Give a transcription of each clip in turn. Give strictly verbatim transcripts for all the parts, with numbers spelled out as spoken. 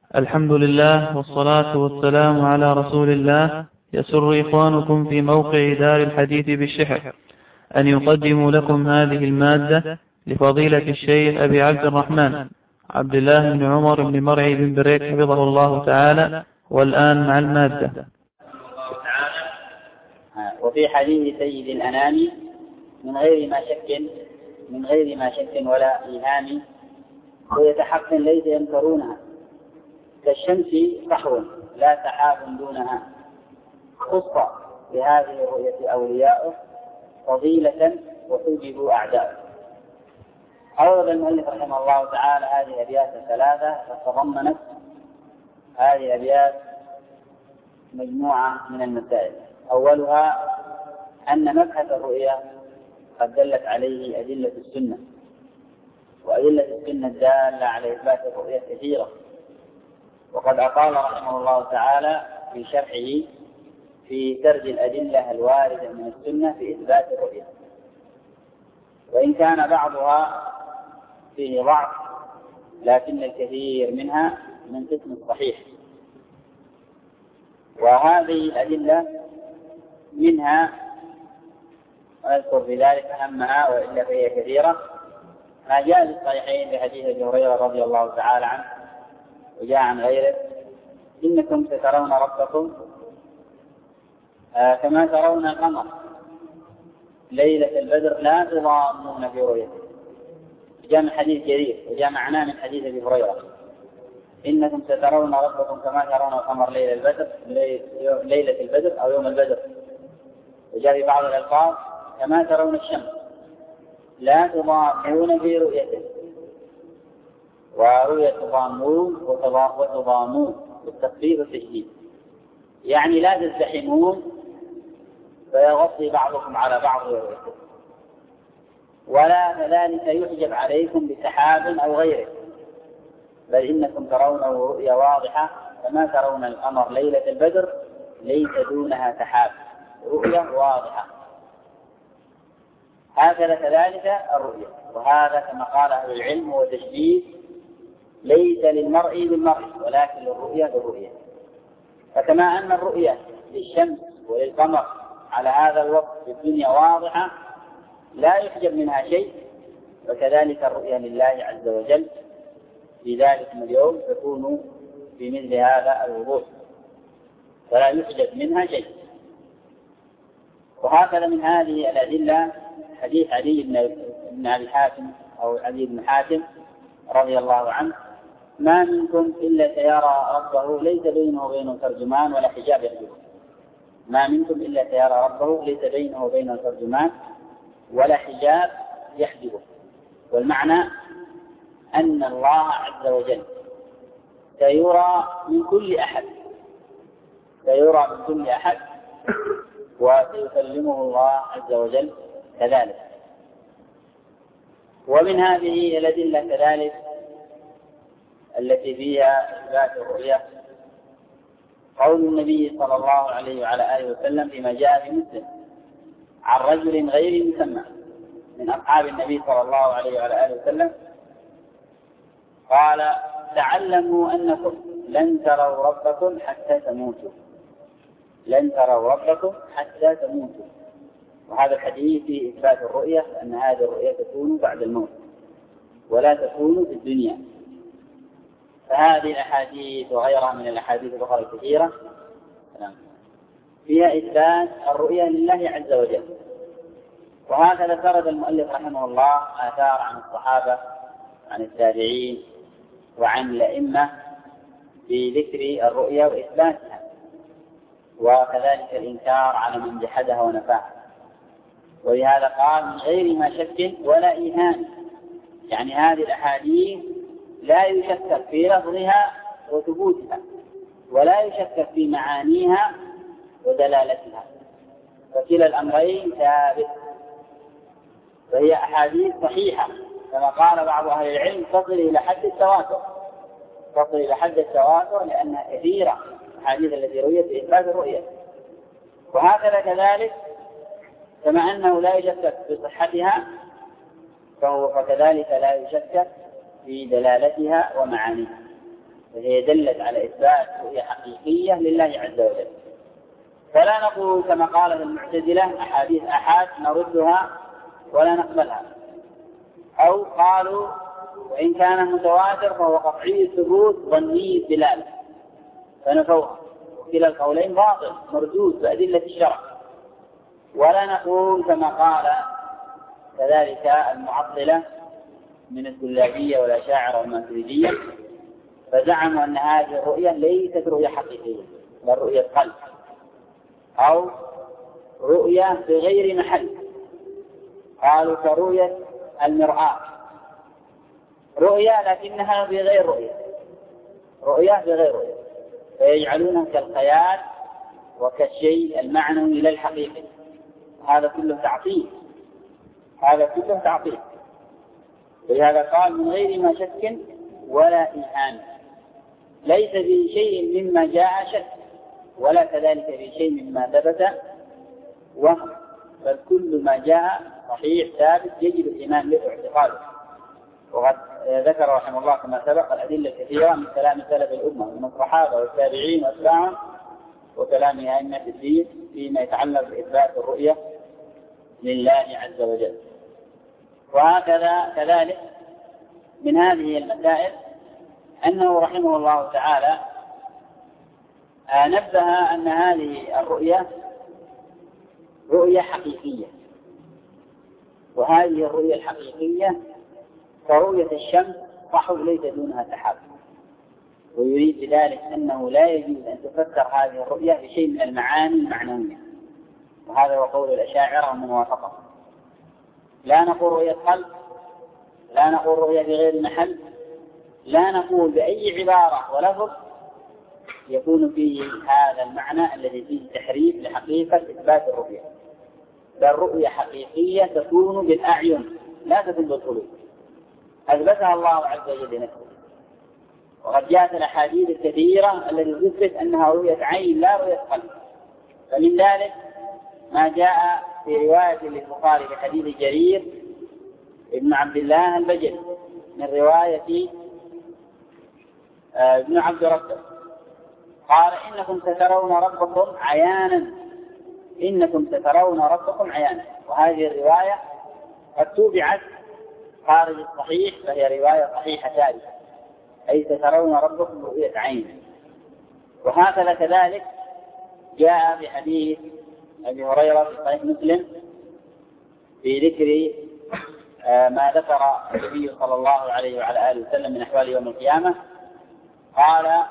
الحمد لله والصلاة والسلام على رسول الله. يسر إخوانكم في موقع دار الحديث بالشحر أن يقدموا لكم هذه المادة لفضيلة الشيخ أبي عبد الرحمن عبد الله بن عمر بن مرعي بن بريك حفظه الله تعالى. والآن مع المادة. وفي حديث سيد الأنام من غير ما شك من غير ما شك ولا إيهام رؤية حق ليس ينكرونها كالشمس صحو لا سحاب دونها خص بهذه الرؤية أولياءه فضيلة وحجبوا أعداءه. أورد المؤلف رحمه الله تعالى هذه الأبيات الثلاثة فتضمنت هذه الأبيات مجموعة من المسائل. أولها أن مبحث الرؤية قد دلت عليه أدلة السنة، وأدلة السنة الدالة على إثبات الرؤية كثيرة، وقد أقال رحمه الله تعالى في شرحه في سرد الأدلة الواردة من السنة في إثبات الرؤية، وإن كان بعضها فيه ضعف لكن الكثير منها من قسم الصحيح. وهذه الأدلة منها أذكر في ذلك أهمها وإلا فهي كثيرة ما جاء في الصحيحين بحديث أبي هريرة رضي الله تعالى عنه وجاء عن غيره: إنكم سترون ربكم آه كما ترون القمر ليلة البدر لا تضامون في رؤيته. جاء من حديث جرير وجاء معناه من حديث أبي هريرة: إنكم سترون ربكم كما ترون القمر ليلة البدر ليلة البدر أو يوم البدر. وجاء في بعض الألفاظ: كما ترون الشمس لا تضامون في رؤيته. ورؤية تضامون وتضامون بالتخفيف والتشديد، يعني لا تزدحمون فيغطي بعضكم على بعض رؤيته، ولا كذلك يحجب عليكم بسحاب أو غيره، بل إنكم ترونه رؤيا واضحة كما ترون القمر ليلة البدر ليس دونها سحاب، رؤيا واضحة. هكذا كذلك الرؤيا، وهذا كما قال أهل العلم هو تشبيه ليس للمرء بالمرء ولكن للرؤيا بالرؤيا. فكما أن الرؤيا للشمس وللقمر على هذا الوقت في الدنيا واضحة لا يحجب منها شيء، وكذلك الرؤيا لله عز وجل في ذلك اليوم تكون بمثل هذا الوضوح فلا يحجب منها شيء. وهكذا من هذه الأدلة حديث علي بن أبي حاتم أو علي بن حاتم رضي الله عنه: ما منكم إلا سيرى ربه ليس بينه وبينه ترجمان ولا حجاب يحجبه. ما منكم إلا سيرى ربه ليس بينه وبينه ترجمان ولا حجاب يحجبه. والمعنى أن الله عز وجل سيرى من كل أحد سيرى من كل أحد وسيكلمه الله عز وجل كذلك. ومن هذه الأدلة كذلك التي فيها إثبات الرؤيا قول النبي صلى الله عليه وعلى آله وسلم فيما جاء في مسلم عن رجل غير مسمى من أصحاب النبي صلى الله عليه وعلى آله وسلم قال: تعلموا أنكم لن تروا ربكم حتى تموتوا لن تروا ربكم حتى تموتوا. وهذا الحديث في إثبات الرؤية، أن هذه الرؤية تكون بعد الموت ولا تكون في الدنيا. فهذه الأحاديث وغيرها من الأحاديث الأخرى الكثيرة فيها إثبات الرؤية لله عز وجل. وهكذا سرد المؤلف رحمه الله آثار عن الصحابة عن التابعين وعن الأئمة في ذكر الرؤيا وإثباتها، وكذلك الإنكار على من جحدها ونفاها. ولهذا قال: من غير ما شك ولا إيهام، يعني هذه الأحاديث لا يشكك في لفظها وثبوتها ولا يشكك في معانيها ودلالتها، فكلا الأمرين ثابت. فهي أحاديث صحيحة كما قال بعض أهل العلم تصل إلى حد التواتر تصل إلى حد التواتر لأنها كثيرة الأحاديث التي رويت بإثبات الرؤية. وهكذا كذلك كما أنه لا يشكك في صحتها فهو فكذلك لا يشكك في دلالتها ومعانيها. فهي دلت على إثبات رؤية حقيقية لله عز وجل. فلا نقول كما قالت المعتزلة أحاديث أحاد نردها ولا نقبلها، أو قالوا وإن كان متواتر فهو قطعي الثبوت ظني الدلالة فنفوها. كلا القولين باطل مردود بأدلة الشرع. ولا نقول كما قال كذلك المعطلة من الكلابية والأشاعرة والماتريدية، فزعموا أن هذه الرؤية ليست رؤية حقيقية بل رؤية قلب أو رؤية في غير محل. قالوا كرؤية المرآة، رؤية لكنها في غير رؤية، رؤية في غير رؤية، فيجعلونها كالخيال وكالشيء المعنوي لا الحقيقي. هذا كله تعطيل، هذا كله تعطيل. ولهذا قال من غير ما شك ولا إيهام، ليس في شيء مما جاء شك ولا كذلك في شيء مما ثبت وهم، بل كل ما جاء صحيح ثابت يجب الإيمان به واعتقاده. وقد ذكر رحمه الله كما سبق الأدلة الكثيرة من كلام سلف الأمة من الصحابة والتابعين وأتباعهم وكلام أئمة الدين فيما يتعلق بإثبات الرؤية لله عز وجل. وهكذا كذلك من هذه المسائل أنه رحمه الله تعالى نبه أن هذه الرؤية رؤية حقيقية، وهذه الرؤية الحقيقية كرؤية الشمس صحو ليس دونها سحاب. ويريد بذلك أنه لا يجوز أن تفسر هذه الرؤية بشيء من المعاني المعنوية، وهذا هو قول الأشاعرة ومن وافقه. لا نقول رؤية قلب، لا نقول رؤية بغير محل، لا نقول بأي عبارة ولفظ يكون فيه هذا المعنى الذي فيه تحريف لحقيقة إثبات الرؤية، بل رؤية حقيقية تكون بالأعين لا تكون بالقلوب، أثبتها الله عز وجل لنفسه. وقد جاءت الأحاديث الكثيرة التي تثبت أنها رؤية عين لا رؤية قلب. فمن ذلك ما جاء في رواية للبخاري بحديث جرير ابن عبد الله البجلي من رواية ابن عبد ربه قال إنكم سترون ربكم عيانا، إنكم سترون ربكم عيانا. وهذه الرواية قد توبعت خارج الصحيح فهي رواية صحيحة ثابتة، أي سترون ربكم رؤية عين. وهكذا كذلك جاء بحديث أبي هريرة في صحيح مسلم في ذكر ما ذكر النبي صلى الله عليه وعلى آله وسلم من أحوال يوم القيامة. قال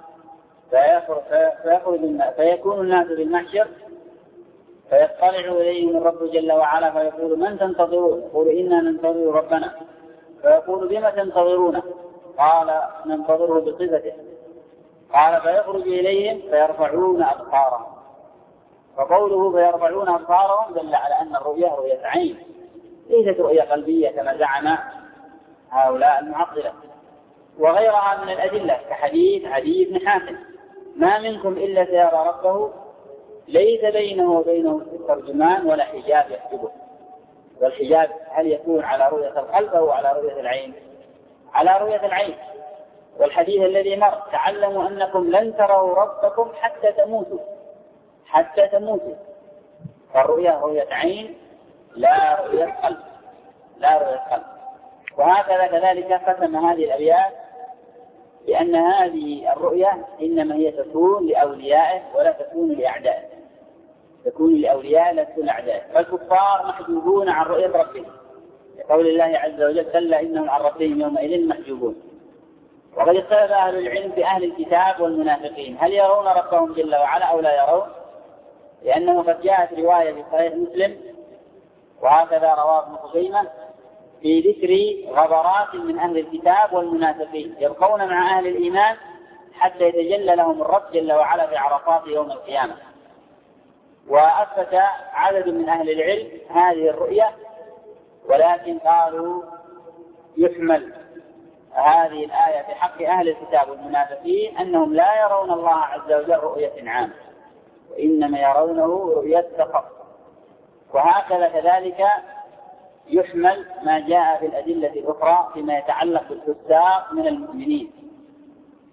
فيخرج فيكون الناس بالمحشر فيطلع إليهم الرب جل وعلا فيقول من تنتظرون؟ يقول إنا ننتظر ربنا. فيقول بما تنتظرونه؟ قال ننتظره بصفته. قال فيخرج إليهم فيرفعون أبصارهم. فقوله فيرفعون أبصارهم دل على أن الرؤية رؤية عين ليست رؤية قلبية كما زعم هؤلاء المعطلة. وغيرها من الأدلة كحديث عدي بن حاتم ما منكم إلا سيرى ربه ليس بينه وبينه ترجمان ولا حجاب يحجبه. والحجاب هل يكون على رؤية القلب أو على رؤية العين؟ على رؤية العين. والحديث الذي مر تعلموا أنكم لن تروا ربكم حتى تموتوا، حتى تموتوا. فالرؤية رؤية عين لا رؤية قلب، لا رؤية قلب. وهكذا كذلك ختم هذه الأبيات لأن هذه الرؤية إنما هي تكون لأوليائه ولا تكون لأعدائه، تكون لأوليائه لا تكون لأعدائه. فالكفار محجوبون عن رؤية ربهم لقول الله عز وجل كلا إنهم عن ربهم يومئذ محجوبون. وقد اختلف أهل العلم في أهل الكتاب والمنافقين هل يرون ربهم جل وعلا أو لا يرون، لأنه قد جاءت رواية في صحيح مسلم وهكذا رواه ابن خزيمة في ذكر غبرات من أهل الكتاب والمنافقين يبقون مع أهل الإيمان حتى يتجلى لهم الرب جل وعلا في عرفات يوم القيامة. وأثبت عدد من أهل العلم هذه الرؤية، ولكن قالوا يحمل هذه الآية في حق أهل الكتاب والمنافقين أنهم لا يرون الله عز وجل رؤية عامة وإنما يرونه رؤية فقط. وهكذا كذلك يحمل ما جاء في الأدلة الأخرى فيما يتعلق بالفساق من المؤمنين،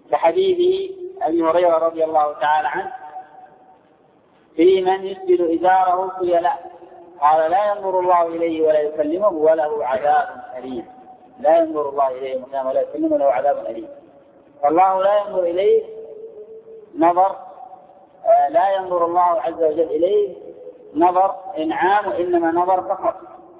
كحديث أبي هريرة رضي الله تعالى عنه في من يسبل إزاره خيلاء قال لا ينظر الله إليه ولا يكلمه وله عذاب أليم. لا ينظر الله إليه ولا يكلمه وله عذاب أليم. فالله لا ينظر إليه نظر آه لا ينظر الله عز وجل إليه نظر إنعام وإنما نظر فقط.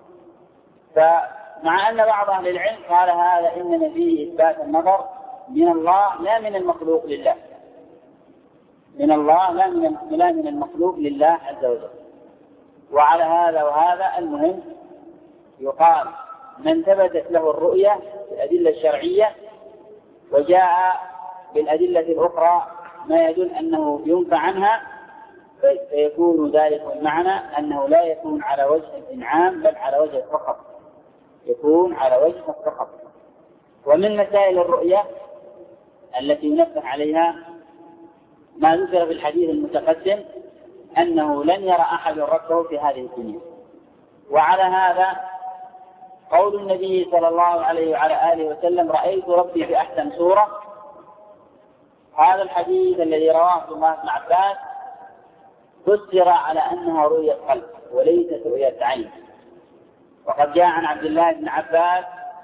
فمع أن بعض أهل العلم قال هذا إنما فيه إثبات النظر من الله لا من المخلوق لله، من الله لا من, لا من المخلوق لله عز وجل. وعلى هذا وهذا المهم يقال من ثبتت له الرؤية بالأدلة الشرعية وجاء بالأدلة الأخرى ما يدل أنه ينفع عنها فيكون ذلك المعنى أنه لا يكون على وجه الإنعام بل على وجه فقط، يكون على وجه فقط. ومن مسائل الرؤية التي ينبه عليها ما ذكر في الحديث المتقدم أنه لن يرى أحد ربه في هذه الدنيا. وعلى هذا قول النبي صلى الله عليه وعلى آله وسلم رأيت ربي في أحسن صورة، هذا الحديث الذي رواه عبد الله بن عباس فسر على أنها رؤية قلب وليست رؤية عين. وقد جاء عن عبد الله بن عباس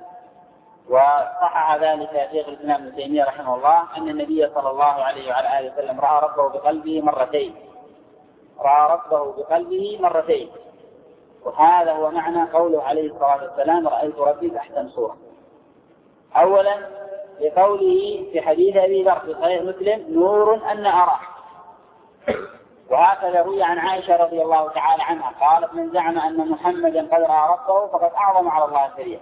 وصحح ذلك شيخ الإسلام ابن تيمية رحمه الله أن النبي صلى الله عليه وعلى آله وسلم رأى ربه بقلبه مرتين رأى ربه بقلبه مرتين وهذا هو معنى قوله عليه الصلاة والسلام رأيت ربي بأحسن صورة. أولا بقوله في حديث أبي ذر في صحيح مسلم نور أن أراه، وهكذا روي عن عائشة رضي الله تعالى عنها قالت من زعم أن محمدا قد رأى ربه فقد أعظم على الله الكريم.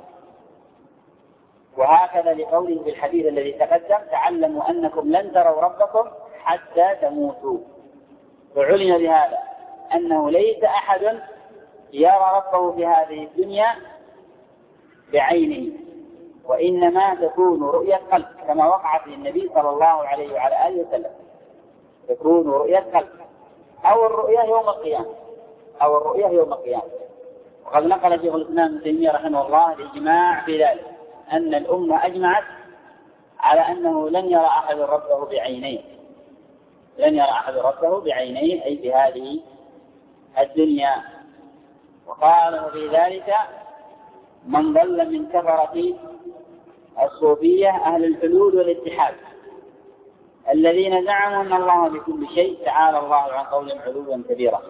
وهكذا لقوله في الحديث الذي تقدم تعلموا أنكم لن تروا ربكم حتى تموتوا. وعلم بهذا أنه ليس أحد يرى ربه في هذه الدنيا بعينه وإنما تكون رؤية قلب كما وقعت للنبي صلى الله عليه وعلى آله وسلم، تكون رؤية قلب أو الرؤية يوم القيامة أو الرؤية يوم القيامة. وقد نقل شيخ الإسلام ابن تيمية رحمه الله الإجماع في ذلك أن الأمة أجمعت على أنه لن يرى أحد ربه بعينيه، لن يرى أحد ربه بعينيه أي بهذه الدنيا. وقال في ذلك من ضل من كفرة الصوفية أهل الحلول والاتحاد الذين زعموا أن الله بكل شيء تعالى الله عن قول علوا كبيرا.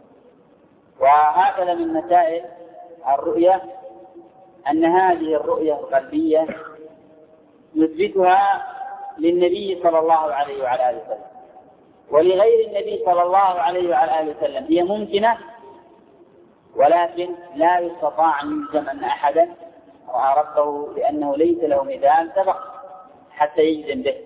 وهكذا من مسائل الرؤية أن هذه الرؤية القلبية نثبتها للنبي صلى الله عليه وعلى آله وسلم ولغير النبي صلى الله عليه وعلى آله وسلم، هي ممكنة ولكن لا يستطاع أن يلزم أن أحدا رأى ربه لأنه ليس له مثال سبق حتى يجزم به،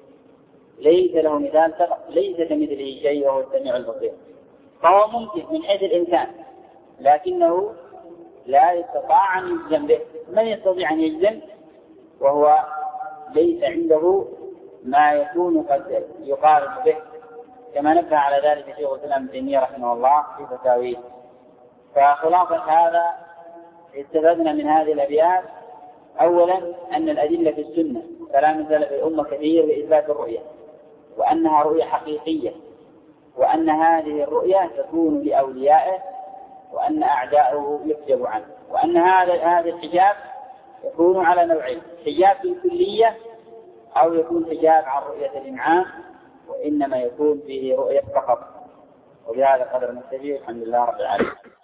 ليس له مثال سبق، ليس كمثله شيء وهو السميع البصير. فهو ممكن من حيث الإمكان لكنه لا يستطاع أن يجزم به. من يستطيع أن يجزم وهو ليس عنده ما يكون قد يقارن به، كما نبه على ذلك شيخ الإسلام ابن تيمية رحمه الله في فتاويه. فخلاصة هذا استفدنا من هذه الأبيات أولا أن الأدلة في السنة كلام سلف الأمة كثير بإثبات الرؤية وأنها رؤية حقيقية وأن هذه الرؤية تكون لأوليائه وأن أعداؤه يحجب عنه، وأن هذا هذا الحجاب يكون على نوعين، حجاب بالكلية أو يكون حجاب عن رؤية الإنعام وإنما يكون فيه رؤية فقط. وبهذا قدر نكتفي، الحمد لله رب العالمين.